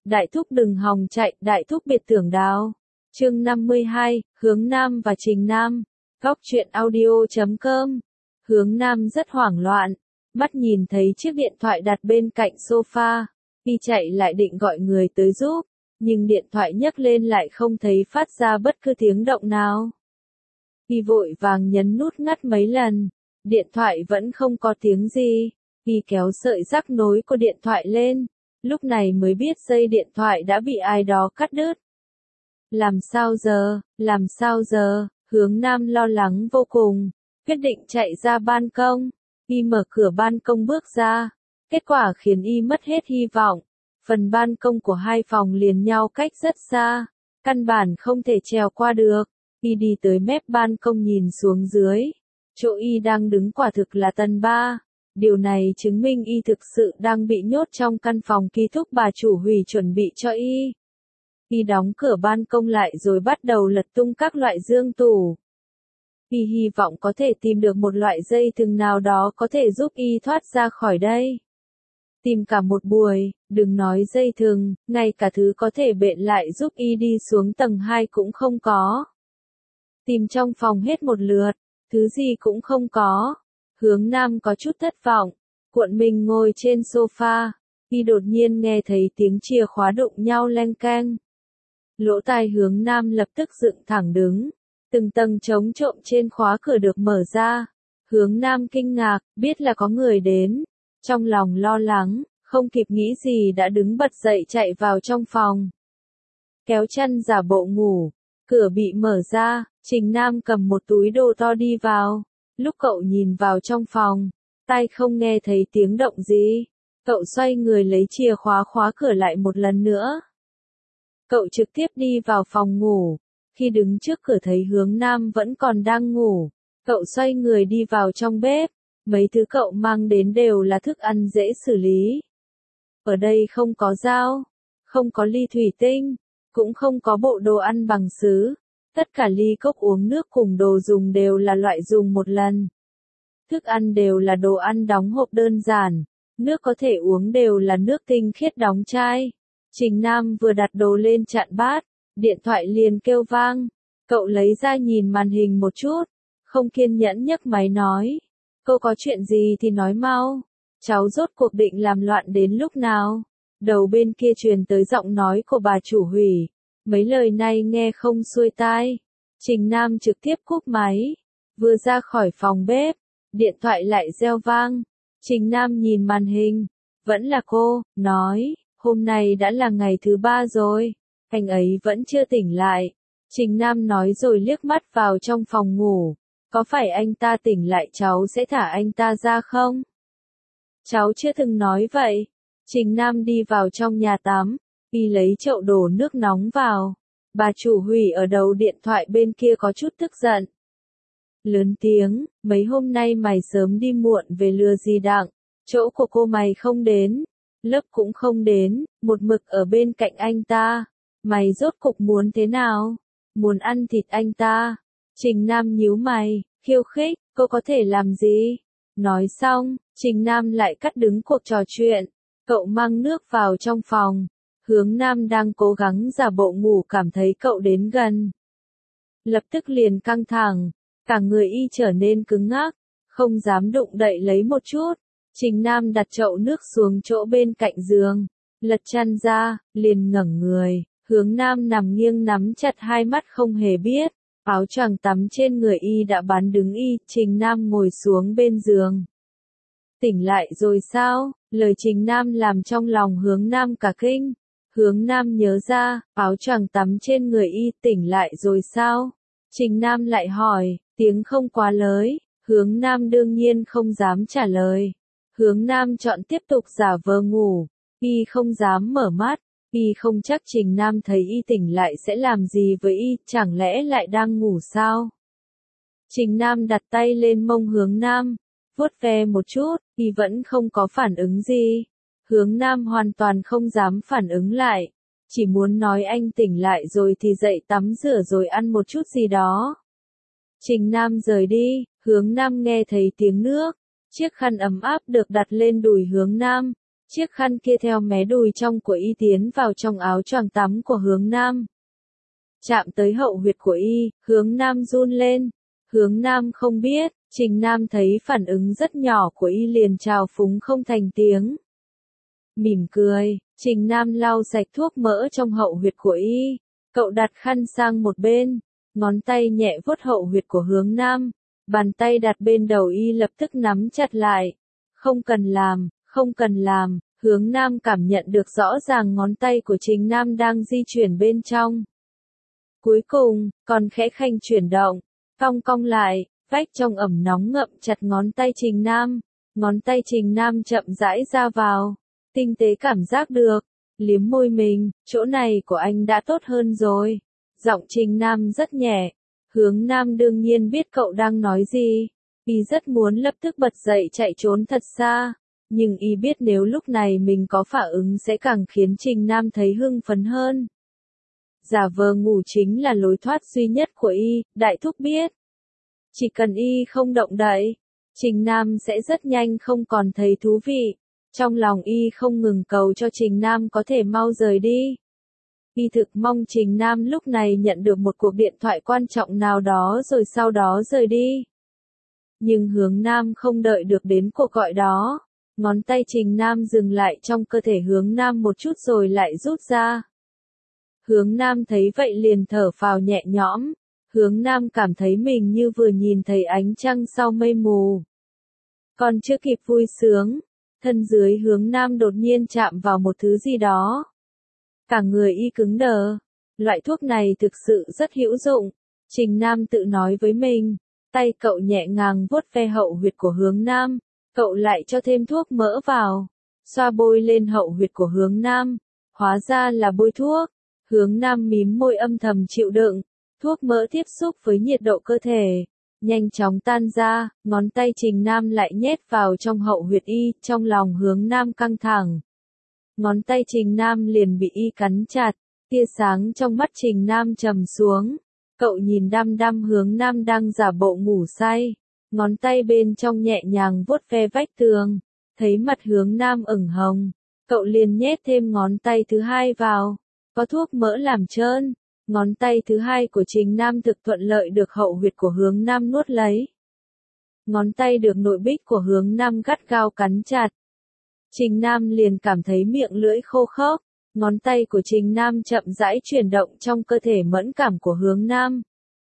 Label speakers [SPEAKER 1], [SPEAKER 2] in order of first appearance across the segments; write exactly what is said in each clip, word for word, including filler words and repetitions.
[SPEAKER 1] Đại thúc đừng hòng chạy, đại thúc biệt tưởng đào. Chương năm mươi hai, Hướng Nam và Trình Nam. Góc truyện audio chấm com. Hướng Nam rất hoảng loạn, mắt nhìn thấy chiếc điện thoại đặt bên cạnh sofa, y chạy lại định gọi người tới giúp, nhưng điện thoại nhấc lên lại không thấy phát ra bất cứ tiếng động nào. Y vội vàng nhấn nút ngắt mấy lần, điện thoại vẫn không có tiếng gì, y kéo sợi rắc nối của điện thoại lên, lúc này mới biết dây điện thoại đã bị ai đó cắt đứt. Làm sao giờ, làm sao giờ, Hướng Nam lo lắng vô cùng, quyết định chạy ra ban công, y mở cửa ban công bước ra, kết quả khiến y mất hết hy vọng, phần ban công của hai phòng liền nhau cách rất xa, căn bản không thể trèo qua được, y đi tới mép ban công nhìn xuống dưới, chỗ y đang đứng quả thực là tầng ba, điều này chứng minh y thực sự đang bị nhốt trong căn phòng ký túc bà chủ hủy chuẩn bị cho y. Y đóng cửa ban công lại rồi bắt đầu lật tung các loại dương tủ. Y hy vọng có thể tìm được một loại dây thừng nào đó có thể giúp y thoát ra khỏi đây. Tìm cả một buổi, đừng nói dây thừng, ngay cả thứ có thể bện lại giúp y đi xuống tầng hai cũng không có. Tìm trong phòng hết một lượt, thứ gì cũng không có. Hướng Nam có chút thất vọng, cuộn mình ngồi trên sofa, y đột nhiên nghe thấy tiếng chìa khóa đụng nhau leng keng. Lỗ tai Hướng Nam lập tức dựng thẳng đứng, từng tầng chống trộm trên khóa cửa được mở ra. Hướng Nam kinh ngạc, biết là có người đến, trong lòng lo lắng, không kịp nghĩ gì đã đứng bật dậy chạy vào trong phòng. Kéo chân giả bộ ngủ, cửa bị mở ra, Trình Nam cầm một túi đồ to đi vào. Lúc cậu nhìn vào trong phòng, tai không nghe thấy tiếng động gì, cậu xoay người lấy chìa khóa khóa cửa lại một lần nữa. Cậu trực tiếp đi vào phòng ngủ, khi đứng trước cửa thấy Hướng Nam vẫn còn đang ngủ, cậu xoay người đi vào trong bếp, mấy thứ cậu mang đến đều là thức ăn dễ xử lý. Ở đây không có dao, không có ly thủy tinh, cũng không có bộ đồ ăn bằng sứ, tất cả ly cốc uống nước cùng đồ dùng đều là loại dùng một lần. Thức ăn đều là đồ ăn đóng hộp đơn giản, nước có thể uống đều là nước tinh khiết đóng chai. Trình Nam vừa đặt đồ lên chạn bát, điện thoại liền kêu vang, cậu lấy ra nhìn màn hình một chút, không kiên nhẫn nhấc máy nói, cô có chuyện gì thì nói mau, cháu rốt cuộc định làm loạn đến lúc nào. Đầu bên kia truyền tới giọng nói của bà chủ hủy, mấy lời này nghe không xuôi tai. Trình Nam trực tiếp cúp máy, vừa ra khỏi phòng bếp, điện thoại lại reo vang. Trình Nam nhìn màn hình, vẫn là cô, nói, hôm nay đã là ngày thứ ba rồi, anh ấy vẫn chưa tỉnh lại. Trình Nam nói rồi liếc mắt vào trong phòng ngủ, có phải anh ta tỉnh lại cháu sẽ thả anh ta ra không? Cháu chưa từng nói vậy. Trình Nam đi vào trong nhà tắm, y lấy chậu đổ nước nóng vào. Bà chủ hủy ở đầu điện thoại bên kia có chút tức giận. Lớn tiếng, mấy hôm nay mày sớm đi muộn về lừa gì đặng, chỗ của cô mày không đến, lớp cũng không đến, một mực ở bên cạnh anh ta. Mày rốt cục muốn thế nào? Muốn ăn thịt anh ta? Trình Nam nhíu mày, khiêu khích, cô có thể làm gì? Nói xong, Trình Nam lại cắt đứng cuộc trò chuyện. Cậu mang nước vào trong phòng. Hướng Nam đang cố gắng giả bộ ngủ cảm thấy cậu đến gần. Lập tức liền căng thẳng, cả người y trở nên cứng ngắc, không dám đụng đậy lấy một chút. Trình Nam đặt chậu nước xuống chỗ bên cạnh giường, lật chăn ra, liền ngẩng người. Hướng Nam nằm nghiêng nắm chặt hai mắt không hề biết, áo choàng tắm trên người y đã bắn đứng y. Trình Nam ngồi xuống bên giường. Tỉnh lại rồi sao? Lời Trình Nam làm trong lòng Hướng Nam cả kinh. Hướng Nam nhớ ra, áo choàng tắm trên người y, tỉnh lại rồi sao? Trình Nam lại hỏi, tiếng không quá lớn, Hướng Nam đương nhiên không dám trả lời. Hướng Nam chọn tiếp tục giả vờ ngủ, y không dám mở mắt, y không chắc Trình Nam thấy y tỉnh lại sẽ làm gì với y, chẳng lẽ lại đang ngủ sao? Trình Nam đặt tay lên mông Hướng Nam, vuốt ve một chút, y vẫn không có phản ứng gì. Hướng Nam hoàn toàn không dám phản ứng lại, chỉ muốn nói anh tỉnh lại rồi thì dậy tắm rửa rồi ăn một chút gì đó. Trình Nam rời đi, Hướng Nam nghe thấy tiếng nước, chiếc khăn ấm áp được đặt lên đùi Hướng Nam, Chiếc khăn kia theo mé đùi trong của y tiến vào trong áo choàng tắm của Hướng Nam. Chạm tới hậu huyệt của y, Hướng Nam run lên. Hướng Nam không biết, Trình Nam thấy phản ứng rất nhỏ của y liền trào phúng không thành tiếng. Mỉm cười, Trình Nam lau sạch thuốc mỡ trong hậu huyệt của y. Cậu đặt khăn sang một bên, ngón tay nhẹ vuốt hậu huyệt của Hướng Nam. Bàn tay đặt bên đầu y lập tức nắm chặt lại. Không cần làm, không cần làm, Hướng Nam cảm nhận được rõ ràng ngón tay của Trình Nam đang di chuyển bên trong. Cuối cùng, còn khẽ khanh chuyển động, cong cong lại, vách trong ẩm nóng ngậm chặt ngón tay Trình Nam. Ngón tay Trình Nam chậm rãi ra vào, tinh tế cảm giác được, liếm môi mình, chỗ này của anh đã tốt hơn rồi. Giọng Trình Nam rất nhẹ, Hướng Nam đương nhiên biết cậu đang nói gì. Y rất muốn lập tức bật dậy chạy trốn thật xa, nhưng y biết nếu lúc này mình có phản ứng sẽ càng khiến Trình Nam thấy hưng phấn hơn. Giả vờ ngủ chính là lối thoát duy nhất của y, đại thúc biết. Chỉ cần y không động đậy, Trình Nam sẽ rất nhanh không còn thấy thú vị. Trong lòng y không ngừng cầu cho Trình Nam có thể mau rời đi. Y thực mong Trình Nam lúc này nhận được một cuộc điện thoại quan trọng nào đó rồi sau đó rời đi. Nhưng Hướng Nam không đợi được đến cuộc gọi đó. Ngón tay Trình Nam dừng lại trong cơ thể Hướng Nam một chút rồi lại rút ra. Hướng Nam thấy vậy liền thở phào nhẹ nhõm. Hướng Nam cảm thấy mình như vừa nhìn thấy ánh trăng sau mây mù. Còn chưa kịp vui sướng, thân dưới Hướng Nam đột nhiên chạm vào một thứ gì đó. Cả người y cứng đờ. Loại thuốc này thực sự rất hữu dụng. Trình Nam tự nói với mình. Tay cậu nhẹ nhàng vuốt ve hậu huyệt của Hướng Nam. Cậu lại cho thêm thuốc mỡ vào. Xoa bôi lên hậu huyệt của Hướng Nam. Hóa ra là bôi thuốc. Hướng Nam mím môi âm thầm chịu đựng. Thuốc mỡ tiếp xúc với nhiệt độ cơ thể. Nhanh chóng tan ra, ngón tay Trình Nam lại nhét vào trong hậu huyệt y, trong lòng Hướng Nam căng thẳng. Ngón tay Trình Nam liền bị y cắn chặt, tia sáng trong mắt Trình Nam trầm xuống. Cậu nhìn đăm đăm Hướng Nam đang giả bộ ngủ say, ngón tay bên trong nhẹ nhàng vuốt ve vách tường, thấy mặt Hướng Nam ửng hồng, cậu liền nhét thêm ngón tay thứ hai vào, có thuốc mỡ làm trơn. Ngón tay thứ hai của Trình Nam thực thuận lợi được hậu huyệt của Hướng Nam nuốt lấy. Ngón tay được nội bích của Hướng Nam gắt gao cắn chặt. Trình Nam liền cảm thấy miệng lưỡi khô khốc. Ngón tay của Trình Nam chậm rãi chuyển động trong cơ thể mẫn cảm của Hướng Nam.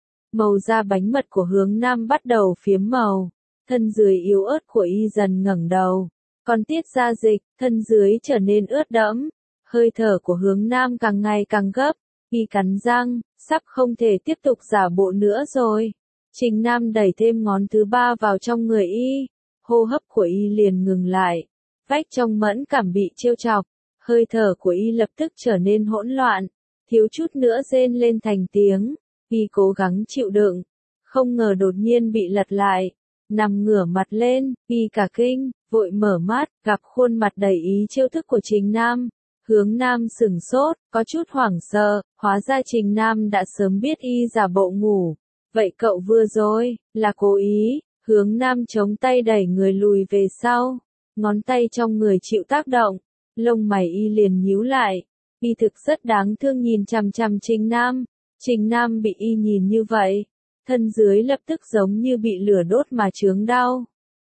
[SPEAKER 1] Màu da bánh mật của Hướng Nam bắt đầu phiếm màu. Thân dưới yếu ớt của y dần ngẩng đầu. Còn tiết ra dịch, thân dưới trở nên ướt đẫm. Hơi thở của Hướng Nam càng ngày càng gấp. Y cắn răng, sắp không thể tiếp tục giả bộ nữa rồi. Trình Nam đẩy thêm ngón thứ ba vào trong người y. Hô hấp của y liền ngừng lại. Vách trong mẫn cảm bị trêu chọc. Hơi thở của y lập tức trở nên hỗn loạn. Thiếu chút nữa rên lên thành tiếng. Y cố gắng chịu đựng. Không ngờ đột nhiên bị lật lại. Nằm ngửa mặt lên, y cả kinh, vội mở mắt, gặp khuôn mặt đầy ý trêu thức của Trình Nam. Hướng Nam sửng sốt, có chút hoảng sợ, hóa ra Trình Nam đã sớm biết y giả bộ ngủ. Vậy cậu vừa rồi, là cố ý. Hướng Nam chống tay đẩy người lùi về sau. Ngón tay trong người chịu tác động. Lông mày y liền nhíu lại. Y thực rất đáng thương nhìn chằm chằm Trình Nam. Trình Nam bị y nhìn như vậy. Thân dưới lập tức giống như bị lửa đốt mà chướng đau.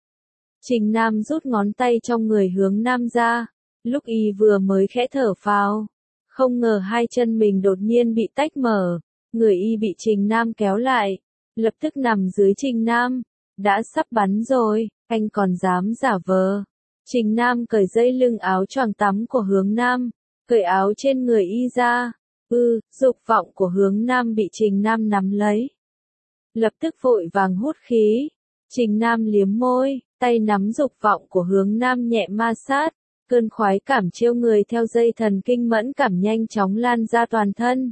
[SPEAKER 1] Trình Nam rút ngón tay trong người Hướng Nam ra. Lúc y vừa mới khẽ thở phào, không ngờ hai chân mình đột nhiên bị tách mở, người y bị Trình Nam kéo lại, lập tức nằm dưới Trình Nam, đã sắp bắn rồi, anh còn dám giả vờ. Trình Nam cởi dây lưng áo choàng tắm của Hướng Nam, cởi áo trên người y ra, ư, dục vọng của Hướng Nam bị Trình Nam nắm lấy. Lập tức vội vàng hút khí, Trình Nam liếm môi, tay nắm dục vọng của Hướng Nam nhẹ ma sát. Cơn khoái cảm trêu người theo dây thần kinh mẫn cảm nhanh chóng lan ra toàn thân.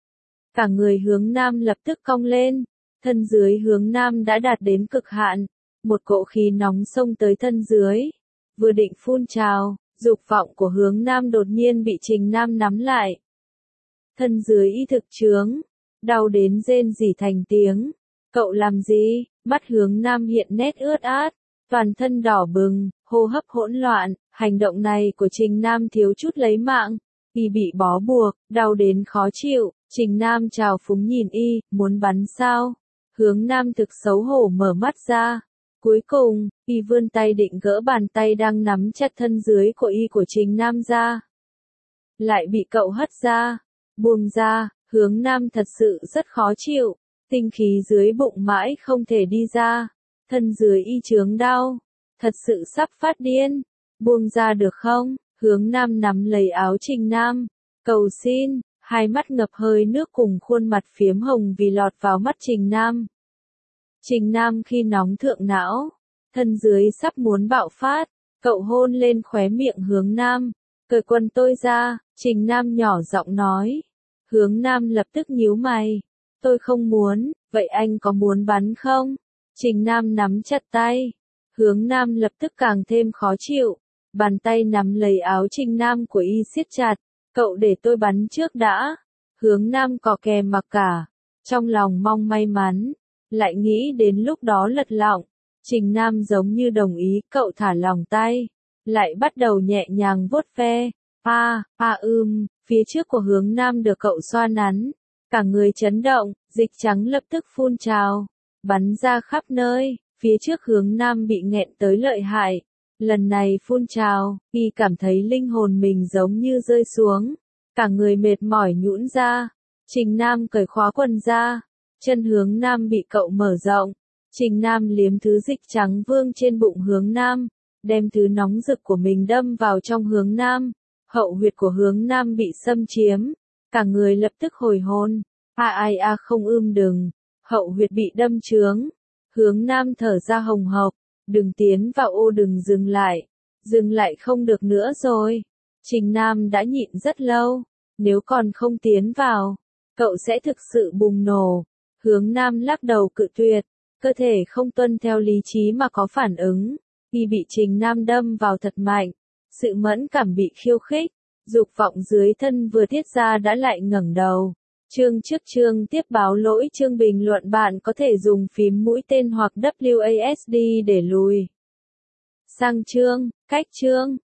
[SPEAKER 1] Cả người Hướng Nam lập tức cong lên, thân dưới Hướng Nam đã đạt đến cực hạn, một cỗ khí nóng xông tới thân dưới. Vừa định phun trào, dục vọng của Hướng Nam đột nhiên bị Trình Nam nắm lại. Thân dưới y thực chướng, đau đến rên rỉ thành tiếng. Cậu làm gì? Mắt Hướng Nam hiện nét ướt át, toàn thân đỏ bừng, hô hấp hỗn loạn, hành động này của Trình Nam thiếu chút lấy mạng. Y bị bó buộc, đau đến khó chịu, Trình Nam trào phúng nhìn y, muốn bắn sao? Hướng Nam thực xấu hổ mở mắt ra. Cuối cùng, y vươn tay định gỡ bàn tay đang nắm chặt thân dưới của y của Trình Nam ra. Lại bị cậu hất ra, buông ra, Hướng Nam thật sự rất khó chịu, tinh khí dưới bụng mãi không thể đi ra, thân dưới y chướng đau, thật sự sắp phát điên, buông ra được không? Hướng Nam nắm lấy áo Trình Nam, cầu xin, hai mắt ngập hơi nước cùng khuôn mặt phiếm hồng vì lọt vào mắt Trình Nam. Trình Nam khi nóng thượng não, thân dưới sắp muốn bạo phát, cậu hôn lên khóe miệng Hướng Nam, cởi quần tôi ra, Trình Nam nhỏ giọng nói. Hướng Nam lập tức nhíu mày, tôi không muốn, vậy anh có muốn bắn không? Trình Nam nắm chặt tay, Hướng Nam lập tức càng thêm khó chịu, bàn tay nắm lấy áo Trình Nam của y siết chặt, cậu để tôi bắn trước đã. Hướng Nam cò kè mặc cả, trong lòng mong may mắn, lại nghĩ đến lúc đó lật lọng. Trình Nam giống như đồng ý, cậu thả lòng tay, lại bắt đầu nhẹ nhàng vuốt ve. A, a ưm, phía trước của Hướng Nam được cậu xoa nắn, cả người chấn động, dịch trắng lập tức phun trào, bắn ra khắp nơi, phía trước Hướng Nam bị nghẹn tới lợi hại. Lần này phun trào, y cảm thấy linh hồn mình giống như rơi xuống, cả người mệt mỏi nhũn ra. Trình Nam cởi khóa quần ra, chân Hướng Nam bị cậu mở rộng. Trình Nam liếm thứ dịch trắng vương trên bụng Hướng Nam, đem thứ nóng rực của mình đâm vào trong Hướng Nam. Hậu huyệt của Hướng Nam bị xâm chiếm, cả người lập tức hồi hồn. A ai a không ưm đừng, hậu huyệt bị đâm trướng. Hướng Nam thở ra hồng hộc, đừng tiến vào ô đừng dừng lại, dừng lại không được nữa rồi. Trình Nam đã nhịn rất lâu, nếu còn không tiến vào, cậu sẽ thực sự bùng nổ. Hướng Nam lắc đầu cự tuyệt, cơ thể không tuân theo lý trí mà có phản ứng, khi bị Trình Nam đâm vào thật mạnh, sự mẫn cảm bị khiêu khích, dục vọng dưới thân vừa tiết ra đã lại ngẩng đầu. Chương trước chương tiếp báo lỗi chương bình luận bạn có thể dùng phím mũi tên hoặc W A S D để lùi sang chương, cách chương.